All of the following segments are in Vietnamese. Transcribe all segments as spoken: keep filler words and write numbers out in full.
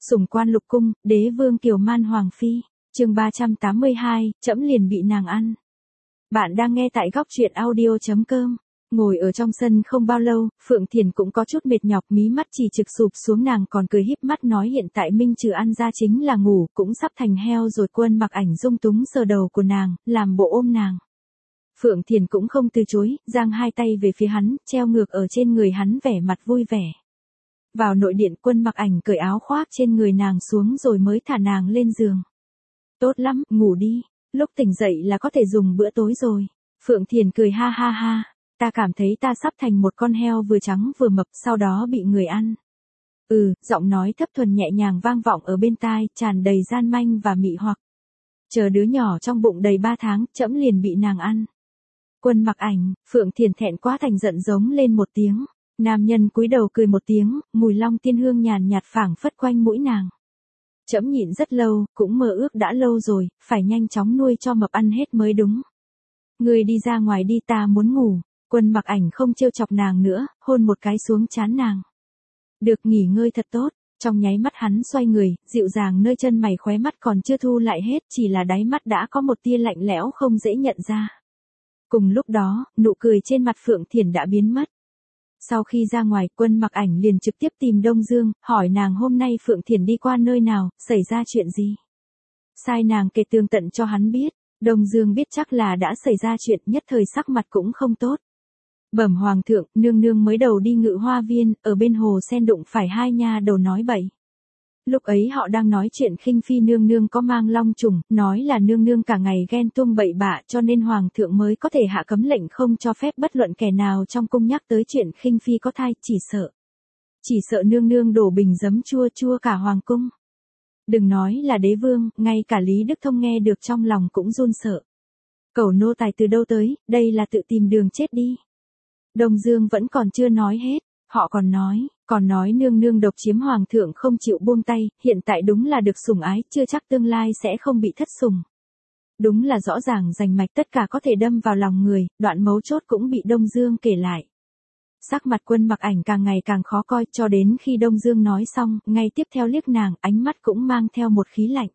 Sủng quan lục cung, đế vương Kiều Man Hoàng Phi, chương ba trăm tám mươi hai, trẫm liền bị nàng ăn. Bạn đang nghe tại góc truyện audio.com. Ngồi ở trong sân không bao lâu, Phượng Thiền cũng có chút mệt nhọc, mí mắt chỉ trực sụp xuống, nàng còn cười híp mắt nói hiện tại minh trừ ăn ra chính là ngủ, cũng sắp thành heo rồi. Quân Mặc Ảnh dung túng sờ đầu của nàng, làm bộ ôm nàng. Phượng Thiền cũng không từ chối, giang hai tay về phía hắn, treo ngược ở trên người hắn vẻ mặt vui vẻ. Vào nội điện, Quân Mặc Ảnh cởi áo khoác trên người nàng xuống rồi mới thả nàng lên giường. Tốt lắm, ngủ đi, lúc tỉnh dậy là có thể dùng bữa tối rồi. Phượng Thiền cười ha ha ha, ta cảm thấy ta sắp thành một con heo vừa trắng vừa mập, sau đó bị người ăn. Ừ, giọng nói thấp thuần nhẹ nhàng vang vọng ở bên tai, tràn đầy gian manh và mị hoặc. Chờ đứa nhỏ trong bụng đầy ba tháng, trẫm liền bị nàng ăn. Quân Mặc Ảnh, Phượng Thiền thẹn quá thành giận giống lên một tiếng. Nam nhân cúi đầu cười một tiếng, mùi long tiên hương nhàn nhạt phảng phất quanh mũi nàng. Trẫm nhịn rất lâu, cũng mơ ước đã lâu rồi, phải nhanh chóng nuôi cho mập ăn hết mới đúng. Người đi ra ngoài đi, ta muốn ngủ. Quân Mặc Ảnh không trêu chọc nàng nữa, hôn một cái xuống trán nàng. Được, nghỉ ngơi thật tốt. Trong nháy mắt hắn xoay người, dịu dàng nơi chân mày, khóe mắt còn chưa thu lại hết, chỉ là đáy mắt đã có một tia lạnh lẽo không dễ nhận ra. Cùng lúc đó, nụ cười trên mặt Phượng Thiền đã biến mất. Sau khi ra ngoài, Quân Mặc Ảnh liền trực tiếp tìm Đông Dương, hỏi nàng hôm nay Phượng Thiền đi qua nơi nào, xảy ra chuyện gì. Sai nàng kể tường tận cho hắn biết. Đông Dương biết chắc là đã xảy ra chuyện, nhất thời sắc mặt cũng không tốt. Bẩm hoàng thượng, nương nương mới đầu đi Ngự Hoa Viên, ở bên hồ sen đụng phải hai nha đầu nói bậy. Lúc ấy họ đang nói chuyện khinh phi nương nương có mang long trùng, nói là nương nương cả ngày ghen tuông bậy bạ, cho nên hoàng thượng mới có thể hạ cấm lệnh không cho phép bất luận kẻ nào trong cung nhắc tới chuyện khinh phi có thai, chỉ sợ. Chỉ sợ nương nương đổ bình giấm chua chua cả hoàng cung. Đừng nói là đế vương, ngay cả Lý Đức Thông nghe được trong lòng cũng run sợ. Cẩu nô tài từ đâu tới, đây là tự tìm đường chết đi. Đông Dương vẫn còn chưa nói hết, họ còn nói, còn nói nương nương độc chiếm hoàng thượng không chịu buông tay, hiện tại đúng là được sủng ái, chưa chắc tương lai sẽ không bị thất sủng. Đúng là rõ ràng rành mạch, tất cả có thể đâm vào lòng người, đoạn mấu chốt cũng bị Đông Dương kể lại. Sắc mặt Quân Mặc Ảnh càng ngày càng khó coi, cho đến khi Đông Dương nói xong, ngay tiếp theo liếc nàng, ánh mắt cũng mang theo một khí lạnh.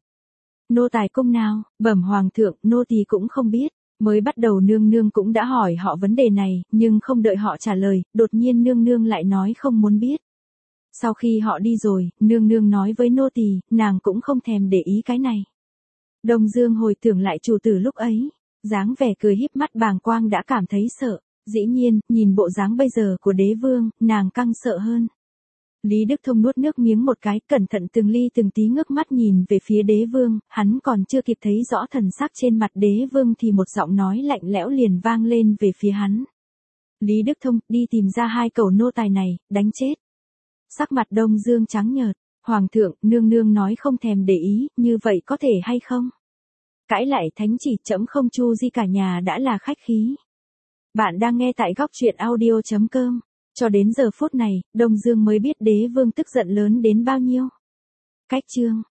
Nô tài cung nào, bẩm hoàng thượng, nô tỳ cũng không biết. Mới bắt đầu nương nương cũng đã hỏi họ vấn đề này, nhưng không đợi họ trả lời, đột nhiên nương nương lại nói không muốn biết. Sau khi họ đi rồi, nương nương nói với nô tỳ, nàng cũng không thèm để ý cái này. Đông Dương hồi tưởng lại chủ tử lúc ấy, dáng vẻ cười híp mắt bàng quang đã cảm thấy sợ. Dĩ nhiên, nhìn bộ dáng bây giờ của đế vương, nàng căng sợ hơn. Lý Đức Thông nuốt nước miếng một cái, cẩn thận từng ly từng tí ngước mắt nhìn về phía đế vương, hắn còn chưa kịp thấy rõ thần sắc trên mặt đế vương thì một giọng nói lạnh lẽo liền vang lên về phía hắn. Lý Đức Thông, đi tìm ra hai cẩu nô tài này, đánh chết. Sắc mặt Đông Dương trắng nhợt, hoàng thượng, nương nương nói không thèm để ý, như vậy có thể hay không? Cãi lại thánh chỉ, trẫm không chu di cả nhà đã là khách khí. Bạn đang nghe tại góc truyện audio.com. Cho đến giờ phút này, Đông Dương mới biết đế vương tức giận lớn đến bao nhiêu. Cách chương